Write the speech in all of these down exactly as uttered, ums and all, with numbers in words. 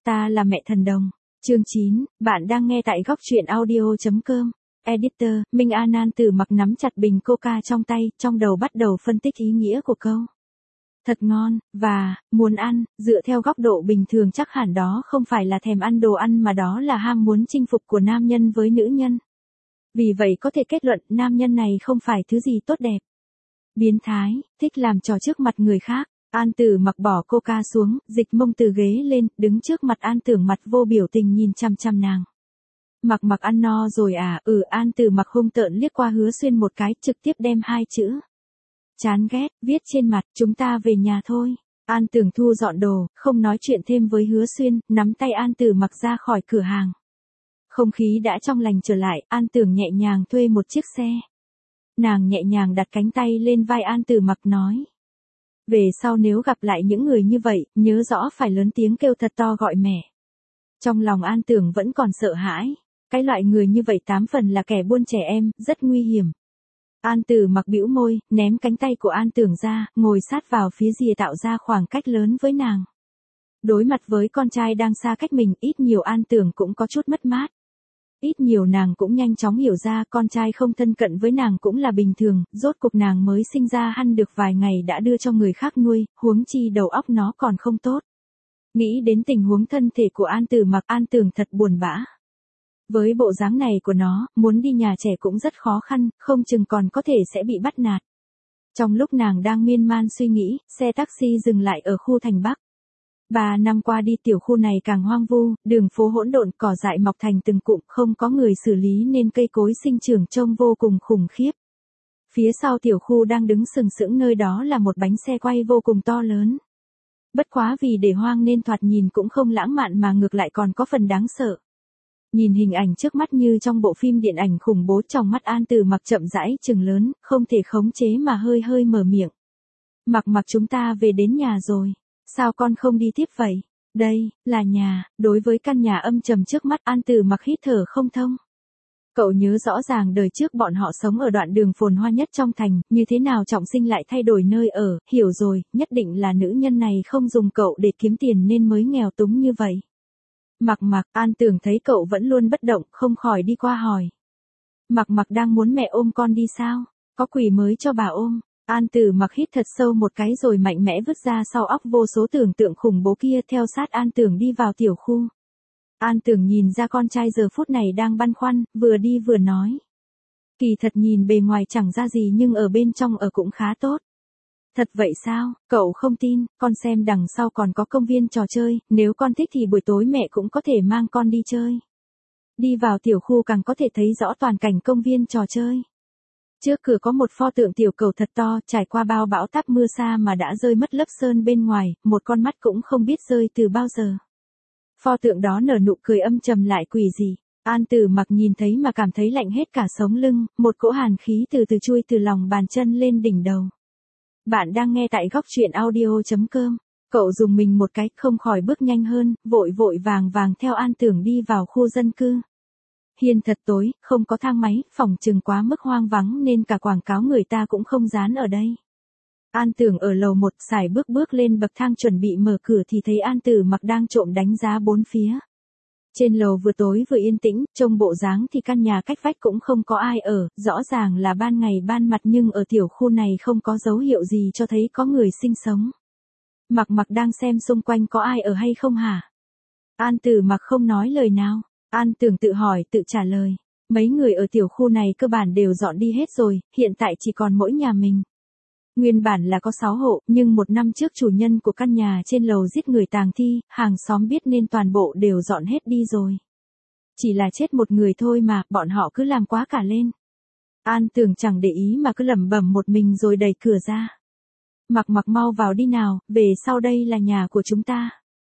Ta là mẹ thần đồng. Chương chín, bạn đang nghe tại góc truyện audio chấm com. Editor, Minh An An Tử Mặc nắm chặt bình coca trong tay, trong đầu bắt đầu phân tích ý nghĩa của câu. Thật ngon, và, muốn ăn, dựa theo góc độ bình thường chắc hẳn đó không phải là thèm ăn đồ ăn mà đó là ham muốn chinh phục của nam nhân với nữ nhân. Vì vậy có thể kết luận nam nhân này không phải thứ gì tốt đẹp. Biến thái, thích làm trò trước mặt người khác. An Tử Mặc bỏ coca xuống, dịch mông từ ghế lên, đứng trước mặt An Tưởng mặt vô biểu tình nhìn chăm chăm nàng. Mặc Mặc ăn no rồi à? Ừ. An Tử Mặc hung tợn liếc qua Hứa Xuyên một cái, trực tiếp đem hai chữ chán ghét viết trên mặt. Chúng ta về nhà thôi. An Tưởng thu dọn đồ, không nói chuyện thêm với Hứa Xuyên, nắm tay An Tử Mặc ra khỏi cửa hàng. Không khí đã trong lành trở lại, An Tưởng nhẹ nhàng thuê một chiếc xe. Nàng nhẹ nhàng đặt cánh tay lên vai An Tử Mặc nói. Về sau nếu gặp lại những người như vậy, nhớ rõ phải lớn tiếng kêu thật to gọi mẹ. Trong lòng An Tưởng vẫn còn sợ hãi. Cái loại người như vậy tám phần là kẻ buôn trẻ em, rất nguy hiểm. An Tử Mặc bĩu môi, ném cánh tay của An Tưởng ra, ngồi sát vào phía rìa tạo ra khoảng cách lớn với nàng. Đối mặt với con trai đang xa cách mình, ít nhiều An Tưởng cũng có chút mất mát. Ít nhiều nàng cũng nhanh chóng hiểu ra con trai không thân cận với nàng cũng là bình thường, rốt cuộc nàng mới sinh ra hăn được vài ngày đã đưa cho người khác nuôi, huống chi đầu óc nó còn không tốt. Nghĩ đến tình huống thân thể của An Tử Mặc, An Tưởng thật buồn bã. Với bộ dáng này của nó, muốn đi nhà trẻ cũng rất khó khăn, không chừng còn có thể sẽ bị bắt nạt. Trong lúc nàng đang miên man suy nghĩ, xe taxi dừng lại ở khu thành Bắc. Ba năm qua đi tiểu khu này càng hoang vu, đường phố hỗn độn, cỏ dại mọc thành từng cụm, không có người xử lý nên cây cối sinh trưởng trông vô cùng khủng khiếp. Phía sau tiểu khu đang đứng sừng sững nơi đó là một bánh xe quay vô cùng to lớn. Bất quá vì để hoang nên thoạt nhìn cũng không lãng mạn mà ngược lại còn có phần đáng sợ. Nhìn hình ảnh trước mắt như trong bộ phim điện ảnh khủng bố, trong mắt An Tử Mặc chậm rãi trừng lớn, không thể khống chế mà hơi hơi mở miệng. Mặc Mặc, chúng ta về đến nhà rồi. Sao con không đi tiếp vậy? Đây, là nhà. Đối với căn nhà âm trầm trước mắt, An Tử Mặc hít thở không thông. Cậu nhớ rõ ràng đời trước bọn họ sống ở đoạn đường phồn hoa nhất trong thành, như thế nào trọng sinh lại thay đổi nơi ở, hiểu rồi, nhất định là nữ nhân này không dùng cậu để kiếm tiền nên mới nghèo túng như vậy. Mặc Mặc, An Tưởng thấy cậu vẫn luôn bất động, không khỏi đi qua hỏi. Mặc Mặc đang muốn mẹ ôm con đi sao? Có quỷ mới cho bà ôm. An Tử Mặc hít thật sâu một cái rồi mạnh mẽ vứt ra sau óc vô số tưởng tượng khủng bố kia, theo sát An Tưởng đi vào tiểu khu. An Tưởng nhìn ra con trai giờ phút này đang băn khoăn, vừa đi vừa nói. Kỳ thật nhìn bề ngoài chẳng ra gì nhưng ở bên trong ở cũng khá tốt. Thật vậy sao? Cậu không tin, con xem đằng sau còn có công viên trò chơi, nếu con thích thì buổi tối mẹ cũng có thể mang con đi chơi. Đi vào tiểu khu càng có thể thấy rõ toàn cảnh công viên trò chơi. Trước cửa có một pho tượng tiểu cầu thật to, trải qua bao bão táp mưa xa mà đã rơi mất lớp sơn bên ngoài, một con mắt cũng không biết rơi từ bao giờ. Pho tượng đó nở nụ cười âm trầm lại quỷ dị. An Tử Mặc nhìn thấy mà cảm thấy lạnh hết cả sống lưng, một cỗ hàn khí từ từ chui từ lòng bàn chân lên đỉnh đầu. Bạn đang nghe tại góc truyện audio chấm com. Cậu dùng mình một cái, không khỏi bước nhanh hơn, vội vội vàng vàng theo An Tưởng đi vào khu dân cư. Hiên thật tối, không có thang máy, phòng chừng quá mức hoang vắng nên cả quảng cáo người ta cũng không dán ở đây. An Tưởng ở lầu một, xài bước bước lên bậc thang chuẩn bị mở cửa thì thấy An Tử Mặc đang trộm đánh giá bốn phía. Trên lầu vừa tối vừa yên tĩnh, trông bộ dáng thì căn nhà cách vách cũng không có ai ở, rõ ràng là ban ngày ban mặt nhưng ở tiểu khu này không có dấu hiệu gì cho thấy có người sinh sống. Mặc Mặc đang xem xung quanh có ai ở hay không hả? An Tử Mặc không nói lời nào. An Tưởng tự hỏi tự trả lời. Mấy người ở tiểu khu này cơ bản đều dọn đi hết rồi, hiện tại chỉ còn mỗi nhà mình. Nguyên bản là có sáu hộ, nhưng một năm trước chủ nhân của căn nhà trên lầu giết người tàng thi, hàng xóm biết nên toàn bộ đều dọn hết đi rồi. Chỉ là chết một người thôi mà, bọn họ cứ làm quá cả lên. An Tưởng chẳng để ý mà cứ lẩm bẩm một mình rồi đẩy cửa ra. Mặc Mặc mau vào đi nào, về sau đây là nhà của chúng ta.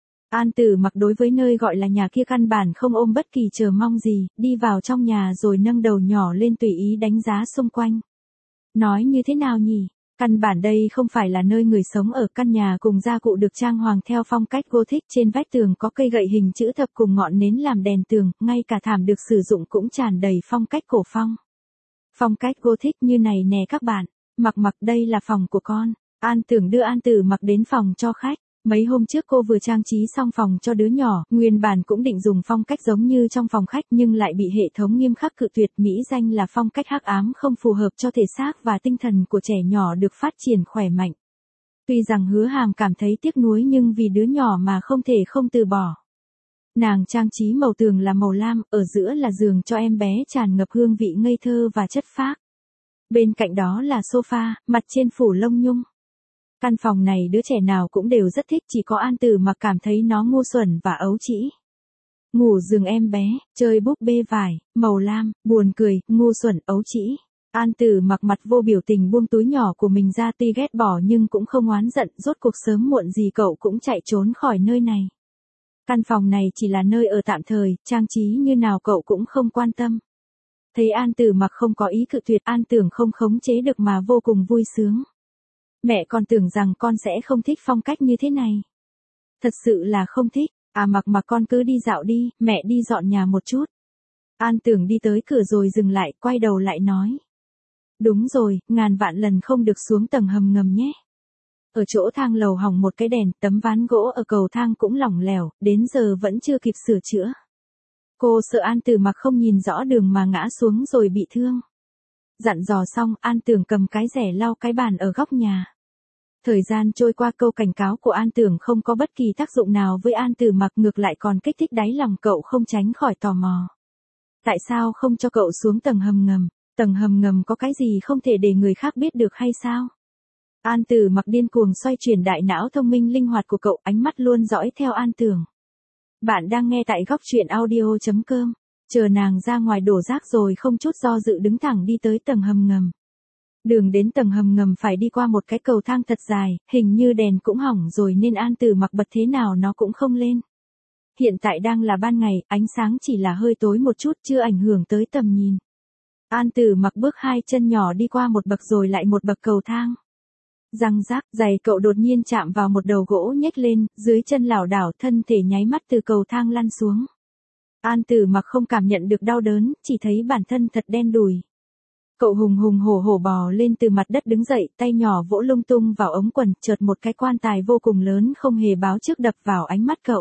An Tử Mặc đối với nơi gọi là nhà kia căn bản không ôm bất kỳ chờ mong gì, đi vào trong nhà rồi nâng đầu nhỏ lên tùy ý đánh giá xung quanh. Nói như thế nào nhỉ? Căn bản đây không phải là nơi người sống ở, căn nhà cùng gia cụ được trang hoàng theo phong cách Gothic, trên vách tường có cây gậy hình chữ thập cùng ngọn nến làm đèn tường, ngay cả thảm được sử dụng cũng tràn đầy phong cách cổ phong. Phong cách Gothic như này nè các bạn, Mặc Mặc đây là phòng của con. An Tưởng đưa An Tử Mặc đến phòng cho khách. Mấy hôm trước cô vừa trang trí xong phòng cho đứa nhỏ, nguyên bản cũng định dùng phong cách giống như trong phòng khách nhưng lại bị hệ thống nghiêm khắc cự tuyệt, mỹ danh là phong cách hắc ám không phù hợp cho thể xác và tinh thần của trẻ nhỏ được phát triển khỏe mạnh. Tuy rằng Hứa Hàm cảm thấy tiếc nuối nhưng vì đứa nhỏ mà không thể không từ bỏ. Nàng trang trí màu tường là màu lam, ở giữa là giường cho em bé tràn ngập hương vị ngây thơ và chất phác. Bên cạnh đó là sofa, mặt trên phủ lông nhung. Căn phòng này đứa trẻ nào cũng đều rất thích, chỉ có An Tử Mặc cảm thấy nó ngu xuẩn và ấu trĩ. Ngủ giường em bé, chơi búp bê vải, màu lam, buồn cười, ngu xuẩn, ấu trĩ. An Tử Mặc mặt vô biểu tình buông túi nhỏ của mình ra, tuy ghét bỏ nhưng cũng không oán giận, rốt cuộc sớm muộn gì cậu cũng chạy trốn khỏi nơi này. Căn phòng này chỉ là nơi ở tạm thời, trang trí như nào cậu cũng không quan tâm. Thấy An Tử Mặc không có ý cự tuyệt, An Tưởng không khống chế được mà vô cùng vui sướng. Mẹ còn tưởng rằng con sẽ không thích phong cách như thế này. Thật sự là không thích, à Mặc Mặc con cứ đi dạo đi, mẹ đi dọn nhà một chút. An Tưởng đi tới cửa rồi dừng lại, quay đầu lại nói. Đúng rồi, ngàn vạn lần không được xuống tầng hầm ngầm nhé. Ở chỗ thang lầu hỏng một cái đèn, tấm ván gỗ ở cầu thang cũng lỏng lẻo, đến giờ vẫn chưa kịp sửa chữa. Cô sợ An Tử Mặc không nhìn rõ đường mà ngã xuống rồi bị thương. Dặn dò xong, An Tưởng cầm cái rẻ lau cái bàn ở góc nhà. Thời gian trôi qua, câu cảnh cáo của An Tưởng không có bất kỳ tác dụng nào với An Tử Mặc, ngược lại còn kích thích đáy lòng cậu không tránh khỏi tò mò. Tại sao không cho cậu xuống tầng hầm ngầm? Tầng hầm ngầm có cái gì không thể để người khác biết được hay sao? An Tử Mặc điên cuồng xoay chuyển đại não thông minh linh hoạt của cậu, ánh mắt luôn dõi theo An Tưởng. Bạn đang nghe tại góc truyện audio chấm com. Chờ nàng ra ngoài đổ rác rồi không chút do dự đứng thẳng đi tới tầng hầm ngầm. Đường đến tầng hầm ngầm phải đi qua một cái cầu thang thật dài, hình như đèn cũng hỏng rồi nên An Tử Mặc bật thế nào nó cũng không lên. Hiện tại đang là ban ngày, ánh sáng chỉ là hơi tối một chút, chưa ảnh hưởng tới tầm nhìn. An Tử Mặc bước hai chân nhỏ đi qua một bậc rồi lại một bậc cầu thang. Răng rác, giày cậu đột nhiên chạm vào một đầu gỗ nhếch lên, dưới chân lảo đảo, thân thể nháy mắt từ cầu thang lăn xuống. An Tử Mặc không cảm nhận được đau đớn, chỉ thấy bản thân thật đen đùi. Cậu hùng hùng hổ hổ bò lên từ mặt đất đứng dậy, tay nhỏ vỗ lung tung vào ống quần, chợt một cái quan tài vô cùng lớn không hề báo trước đập vào ánh mắt cậu.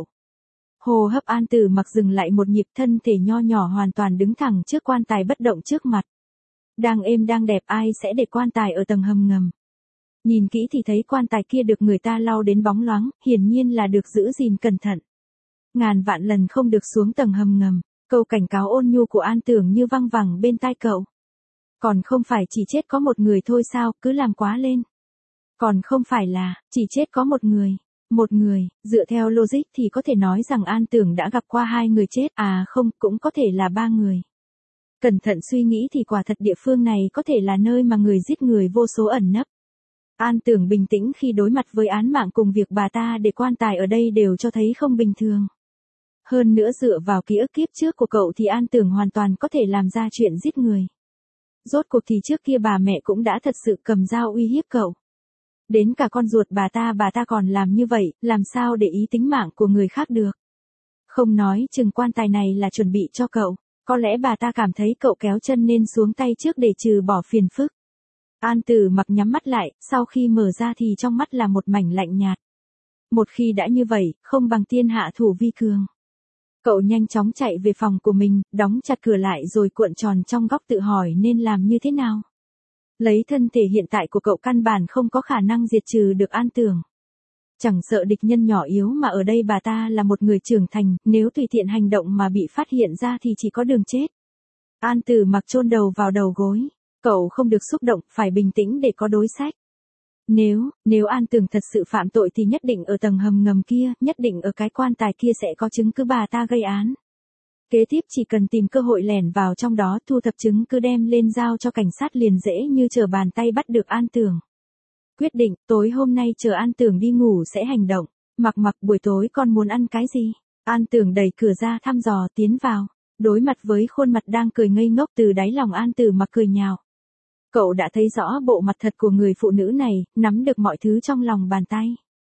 Hô hấp An Tử Mặc dừng lại một nhịp, thân thể nho nhỏ hoàn toàn đứng thẳng trước quan tài bất động trước mặt. Đang êm đang đẹp, ai sẽ để quan tài ở tầng hầm ngầm. Nhìn kỹ thì thấy quan tài kia được người ta lau đến bóng loáng, hiển nhiên là được giữ gìn cẩn thận. Ngàn vạn lần không được xuống tầng hầm ngầm, câu cảnh cáo ôn nhu của An Tưởng như văng vẳng bên tai cậu. Còn không phải chỉ chết có một người thôi sao, cứ làm quá lên. Còn không phải là, chỉ chết có một người. Một người, dựa theo logic thì có thể nói rằng An Tưởng đã gặp qua hai người chết, à không, cũng có thể là ba người. Cẩn thận suy nghĩ thì quả thật địa phương này có thể là nơi mà người giết người vô số ẩn nấp. An Tưởng bình tĩnh khi đối mặt với án mạng cùng việc bà ta để quan tài ở đây đều cho thấy không bình thường. Hơn nữa dựa vào ký ức kiếp trước của cậu thì An Tưởng hoàn toàn có thể làm ra chuyện giết người. Rốt cuộc thì trước kia bà mẹ cũng đã thật sự cầm dao uy hiếp cậu. Đến cả con ruột bà ta bà ta còn làm như vậy, làm sao để ý tính mạng của người khác được. Không nói chừng quan tài này là chuẩn bị cho cậu, có lẽ bà ta cảm thấy cậu kéo chân nên xuống tay trước để trừ bỏ phiền phức. An Tử Mặc nhắm mắt lại, sau khi mở ra thì trong mắt là một mảnh lạnh nhạt. Một khi đã như vậy, không bằng tiên hạ thủ vi cường. Cậu nhanh chóng chạy về phòng của mình, đóng chặt cửa lại rồi cuộn tròn trong góc tự hỏi nên làm như thế nào. Lấy thân thể hiện tại của cậu căn bản không có khả năng diệt trừ được An Tưởng. Chẳng sợ địch nhân nhỏ yếu mà ở đây bà ta là một người trưởng thành, nếu tùy tiện hành động mà bị phát hiện ra thì chỉ có đường chết. An Tử Mặc chôn đầu vào đầu gối. Cậu không được xúc động, phải bình tĩnh để có đối sách. Nếu, nếu An Tưởng thật sự phạm tội thì nhất định ở tầng hầm ngầm kia, nhất định ở cái quan tài kia sẽ có chứng cứ bà ta gây án. Kế tiếp chỉ cần tìm cơ hội lẻn vào trong đó, thu thập chứng cứ đem lên giao cho cảnh sát liền dễ như trở bàn tay bắt được An Tưởng. Quyết định, tối hôm nay chờ An Tưởng đi ngủ sẽ hành động. Mặc Mặc buổi tối con muốn ăn cái gì? An Tưởng đẩy cửa ra thăm dò tiến vào. Đối mặt với khuôn mặt đang cười ngây ngốc từ đáy lòng An Tử Mặc cười nhào. Cậu đã thấy rõ bộ mặt thật của người phụ nữ này, nắm được mọi thứ trong lòng bàn tay.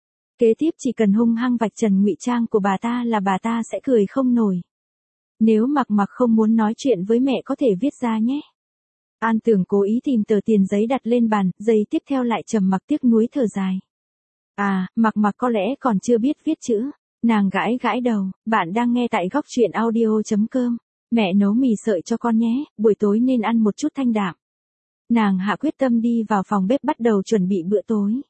Kế tiếp chỉ cần hung hăng vạch trần ngụy trang của bà ta là bà ta sẽ cười không nổi. Nếu Mặc Mặc không muốn nói chuyện với mẹ có thể viết ra nhé. An Tưởng cố ý tìm tờ tiền giấy đặt lên bàn, giây tiếp theo lại trầm mặc tiếc nuối thở dài. À, Mặc Mặc có lẽ còn chưa biết viết chữ. Nàng gãi gãi đầu, bạn đang nghe tại góc truyện audio.com. Mẹ nấu mì sợi cho con nhé, buổi tối nên ăn một chút thanh đạm. Nàng hạ quyết tâm đi vào phòng bếp bắt đầu chuẩn bị bữa tối.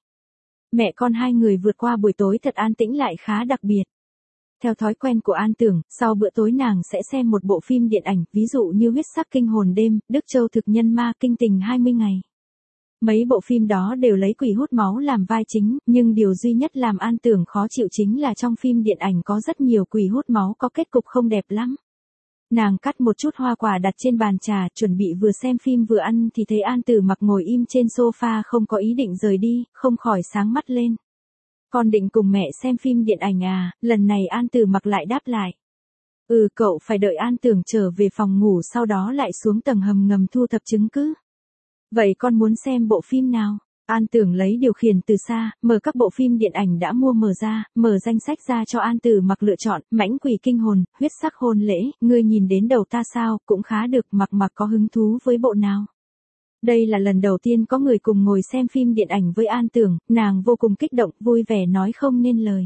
Mẹ con hai người vượt qua buổi tối thật an tĩnh lại khá đặc biệt. Theo thói quen của An Tưởng, sau bữa tối nàng sẽ xem một bộ phim điện ảnh, ví dụ như Huyết sắc kinh hồn đêm, Đức Châu thực nhân ma, Kinh tình hai mươi ngày. Mấy bộ phim đó đều lấy quỷ hút máu làm vai chính, nhưng điều duy nhất làm An Tưởng khó chịu chính là trong phim điện ảnh có rất nhiều quỷ hút máu có kết cục không đẹp lắm. Nàng cắt một chút hoa quả đặt trên bàn trà, chuẩn bị vừa xem phim vừa ăn thì thấy An Tử Mặc ngồi im trên sofa không có ý định rời đi, không khỏi sáng mắt lên. Con định cùng mẹ xem phim điện ảnh à? Lần này An Tử Mặc lại đáp lại. Ừ, cậu phải đợi An Tưởng trở về phòng ngủ sau đó lại xuống tầng hầm ngầm thu thập chứng cứ. Vậy con muốn xem bộ phim nào? An Tưởng lấy điều khiển từ xa, mở các bộ phim điện ảnh đã mua mở ra, mở danh sách ra cho An Tử Mặc lựa chọn, Mãnh quỷ kinh hồn, Huyết sắc hôn lễ, ngươi nhìn đến đầu ta sao, cũng khá được. Mặc Mặc có hứng thú với bộ nào? Đây là lần đầu tiên có người cùng ngồi xem phim điện ảnh với An Tưởng, nàng vô cùng kích động, vui vẻ nói không nên lời.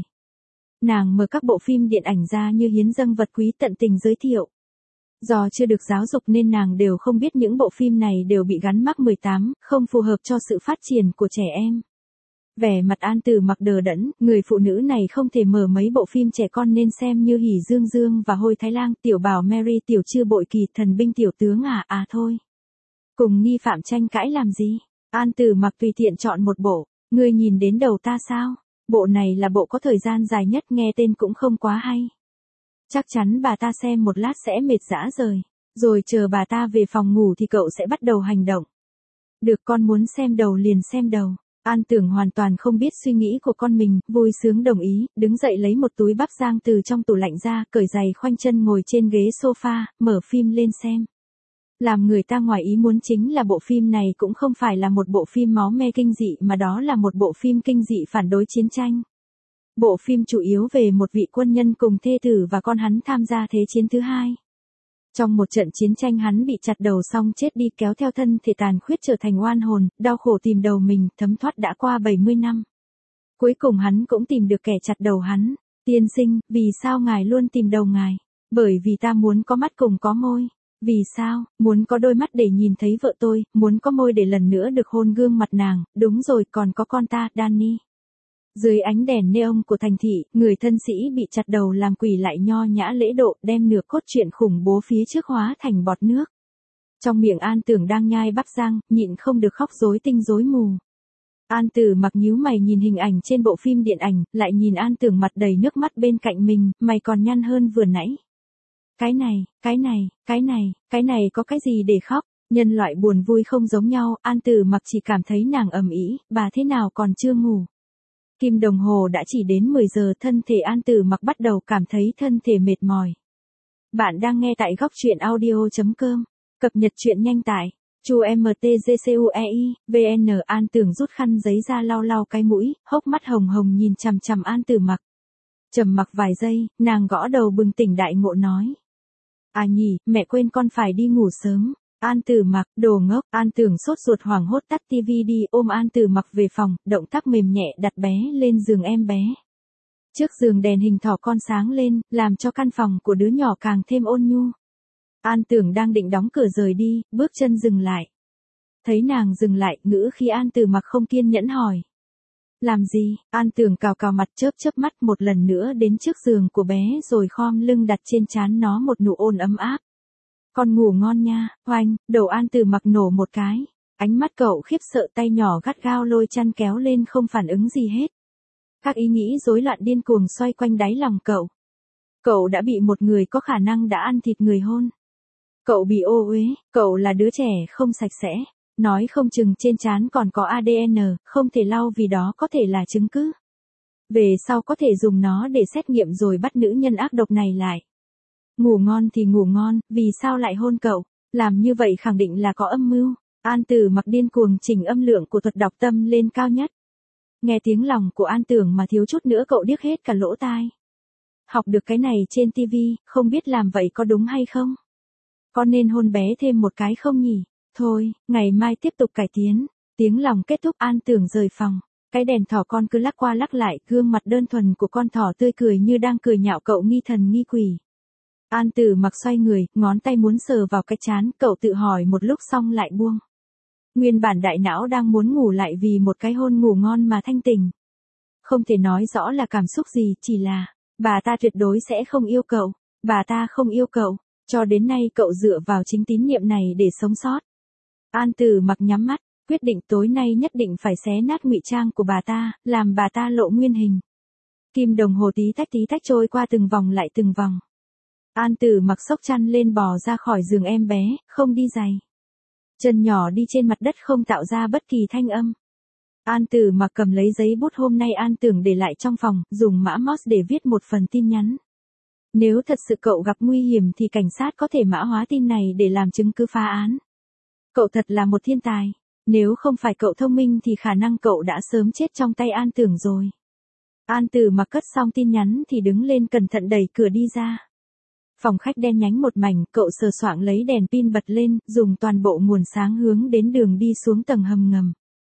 Nàng mở các bộ phim điện ảnh ra như hiến dâng vật quý tận tình giới thiệu. Do chưa được giáo dục nên nàng đều không biết những bộ phim này đều bị gắn mác mười tám, không phù hợp cho sự phát triển của trẻ em. Vẻ mặt An Tử Mặc đờ đẫn, người phụ nữ này không thể mở mấy bộ phim trẻ con nên xem như Hỉ Dương Dương và Hôi Thái Lang, Tiểu Bảo Mary, Tiểu Trư Bội Kỳ, Thần binh Tiểu tướng à, à thôi. Cùng nghi phạm tranh cãi làm gì? An Tử Mặc tùy tiện chọn một bộ, ngươi nhìn đến đầu ta sao? Bộ này là bộ có thời gian dài nhất, nghe tên cũng không quá hay. Chắc chắn bà ta xem một lát sẽ mệt rã rời, rồi chờ bà ta về phòng ngủ thì cậu sẽ bắt đầu hành động. Được, con muốn xem đầu liền xem đầu. An Tưởng hoàn toàn không biết suy nghĩ của con mình, vui sướng đồng ý, đứng dậy lấy một túi bắp rang từ trong tủ lạnh ra, cởi giày khoanh chân ngồi trên ghế sofa, mở phim lên xem. Làm người ta ngoài ý muốn chính là bộ phim này cũng không phải là một bộ phim máu me kinh dị mà đó là một bộ phim kinh dị phản đối chiến tranh. Bộ phim chủ yếu về một vị quân nhân cùng thê tử và con hắn tham gia Thế chiến thứ hai. Trong một trận chiến tranh hắn bị chặt đầu xong chết đi, kéo theo thân thể tàn khuyết trở thành oan hồn, đau khổ tìm đầu mình, thấm thoát đã qua bảy mươi năm. Cuối cùng hắn cũng tìm được kẻ chặt đầu hắn. Tiên sinh, vì sao ngài luôn tìm đầu ngài? Bởi vì ta muốn có mắt cùng có môi. Vì sao? Muốn có đôi mắt để nhìn thấy vợ tôi, muốn có môi để lần nữa được hôn gương mặt nàng, đúng rồi, còn có con ta, Danny. Dưới ánh đèn neon của thành thị, người thân sĩ bị chặt đầu làm quỷ lại nho nhã lễ độ, đem nửa cốt truyện khủng bố phía trước hóa thành bọt nước. Trong miệng An Tưởng đang nhai bắp rang, nhịn không được khóc rối tinh rối mù. An Tử Mặc nhíu mày nhìn hình ảnh trên bộ phim điện ảnh, lại nhìn An Tưởng mặt đầy nước mắt bên cạnh mình, mày còn nhăn hơn vừa nãy. Cái này, cái này, cái này, cái này có cái gì để khóc? Nhân loại buồn vui không giống nhau, An Tử Mặc chỉ cảm thấy nàng ầm ĩ, bà thế nào còn chưa ngủ. Kim đồng hồ đã chỉ đến mười giờ, thân thể An Tử Mặc bắt đầu cảm thấy thân thể mệt mỏi. Bạn đang nghe tại góc truyện audio.com, cập nhật truyện nhanh tải. Chu mtgcuei, vn. An Tưởng rút khăn giấy ra lau lau cái mũi, hốc mắt hồng hồng nhìn chằm chằm An Tử Mặc. Trầm mặc vài giây, nàng gõ đầu bừng tỉnh đại ngộ nói. À nhỉ, mẹ quên con phải đi ngủ sớm. An Tử Mặc, đồ ngốc. An Tưởng sốt ruột hoảng hốt tắt tivi đi, ôm An Tử Mặc về phòng, động tác mềm nhẹ đặt bé lên giường em bé. Trước giường đèn hình thỏ con sáng lên, làm cho căn phòng của đứa nhỏ càng thêm ôn nhu. An Tưởng đang định đóng cửa rời đi, bước chân dừng lại. Thấy nàng dừng lại, ngữ khi An Tử Mặc không kiên nhẫn hỏi. Làm gì? An Tưởng cào cào mặt, chớp chớp mắt, một lần nữa đến trước giường của bé rồi khom lưng đặt trên trán nó một nụ ôn ấm áp. Con ngủ ngon nha. Oanh, đầu An Tử Mặc nổ một cái. Ánh mắt cậu khiếp sợ, tay nhỏ gắt gao lôi chăn kéo lên không phản ứng gì hết. Các ý nghĩ rối loạn điên cuồng xoay quanh đáy lòng cậu. Cậu đã bị một người có khả năng đã ăn thịt người hôn. Cậu bị ô uế, cậu là đứa trẻ không sạch sẽ. Nói không chừng trên trán còn có a đê en, không thể lau vì đó có thể là chứng cứ. Về sau có thể dùng nó để xét nghiệm rồi bắt nữ nhân ác độc này lại. Ngủ ngon thì ngủ ngon, vì sao lại hôn cậu? Làm như vậy khẳng định là có âm mưu. An Tử Mặc điên cuồng chỉnh âm lượng của thuật đọc tâm lên cao nhất. Nghe tiếng lòng của An Tưởng mà thiếu chút nữa cậu điếc hết cả lỗ tai. Học được cái này trên tivi, không biết làm vậy có đúng hay không? Có nên hôn bé thêm một cái không nhỉ? Thôi, ngày mai tiếp tục cải tiến. Tiếng lòng kết thúc, An Tưởng rời phòng. Cái đèn thỏ con cứ lắc qua lắc lại, gương mặt đơn thuần của con thỏ tươi cười như đang cười nhạo cậu nghi thần nghi quỷ. An Tử Mặc xoay người, ngón tay muốn sờ vào cái trán, cậu tự hỏi một lúc xong lại buông. Nguyên bản đại não đang muốn ngủ lại vì một cái hôn ngủ ngon mà thanh tỉnh. Không thể nói rõ là cảm xúc gì, chỉ là, bà ta tuyệt đối sẽ không yêu cậu, bà ta không yêu cậu, cho đến nay cậu dựa vào chính tín niệm này để sống sót. An Tử Mặc nhắm mắt, quyết định tối nay nhất định phải xé nát ngụy trang của bà ta, làm bà ta lộ nguyên hình. Kim đồng hồ tí tách tí tách trôi qua từng vòng lại từng vòng. An Tử Mặc xốc chăn lên bò ra khỏi giường em bé, không đi giày. Chân nhỏ đi trên mặt đất không tạo ra bất kỳ thanh âm. An Tử Mặc cầm lấy giấy bút hôm nay An tưởng để lại trong phòng, dùng mã Morse để viết một phần tin nhắn. Nếu thật sự cậu gặp nguy hiểm thì cảnh sát có thể mã hóa tin này để làm chứng cứ phá án. Cậu thật là một thiên tài. Nếu không phải cậu thông minh thì khả năng cậu đã sớm chết trong tay An Tưởng rồi. An Tử Mặc cất xong tin nhắn thì đứng lên cẩn thận đẩy cửa đi ra. Phòng khách đen nhánh một mảnh, cậu sờ soạng lấy đèn pin bật lên, dùng toàn bộ nguồn sáng hướng đến đường đi xuống tầng hầm ngầm.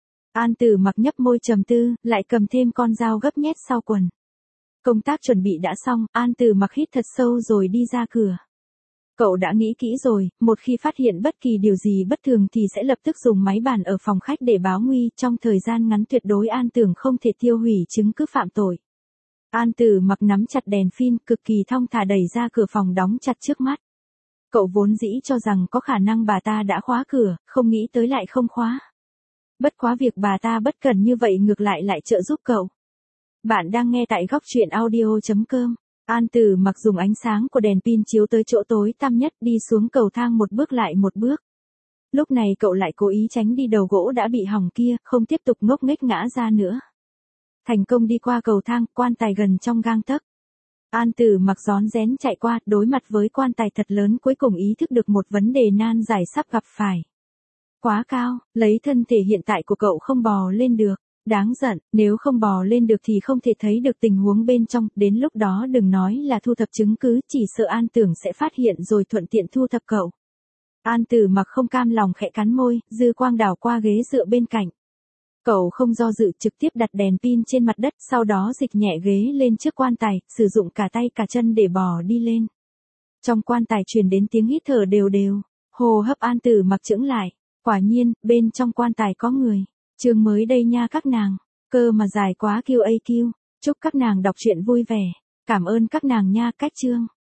An Tử Mặc nhấp môi trầm tư, lại cầm thêm con dao gấp nhét sau quần. Công tác chuẩn bị đã xong, An Tử Mặc hít thật sâu rồi đi ra cửa. Cậu đã nghĩ kỹ rồi, một khi phát hiện bất kỳ điều gì bất thường thì sẽ lập tức dùng máy bàn ở phòng khách để báo nguy, trong thời gian ngắn tuyệt đối An Tưởng không thể tiêu hủy chứng cứ phạm tội. An Tử Mặc nắm chặt đèn pin, cực kỳ thong thả đẩy ra cửa phòng đóng chặt trước mắt. Cậu vốn dĩ cho rằng có khả năng bà ta đã khóa cửa, không nghĩ tới lại không khóa. Bất quá việc bà ta bất cẩn như vậy ngược lại lại trợ giúp cậu. Bạn đang nghe tại góc truyện audio chấm com. An Tử Mặc dùng ánh sáng của đèn pin chiếu tới chỗ tối tăm nhất, đi xuống cầu thang một bước lại một bước. Lúc này cậu lại cố ý tránh đi đầu gỗ đã bị hỏng kia, không tiếp tục ngốc nghếch ngã ra nữa. Thành công đi qua cầu thang, quan tài gần trong gang tấc. An Tử Mặc rón rén chạy qua, đối mặt với quan tài thật lớn, cuối cùng ý thức được một vấn đề nan giải sắp gặp phải. Quá cao, lấy thân thể hiện tại của cậu không bò lên được. Đáng giận, nếu không bò lên được thì không thể thấy được tình huống bên trong, đến lúc đó đừng nói là thu thập chứng cứ, chỉ sợ An Tưởng sẽ phát hiện rồi thuận tiện thu thập cậu. An Tử Mặc không cam lòng khẽ cắn môi, dư quang đảo qua ghế dựa bên cạnh. Cậu không do dự, trực tiếp đặt đèn pin trên mặt đất, sau đó dịch nhẹ ghế lên trước quan tài, sử dụng cả tay cả chân để bò đi lên. Trong quan tài truyền đến tiếng hít thở đều đều, hô hấp An Tử Mặc chững lại, quả nhiên, bên trong quan tài có người. Chương mới đây nha các nàng, cơ mà dài quá Q A Q, chúc các nàng đọc truyện vui vẻ, cảm ơn các nàng nha. Cách chương.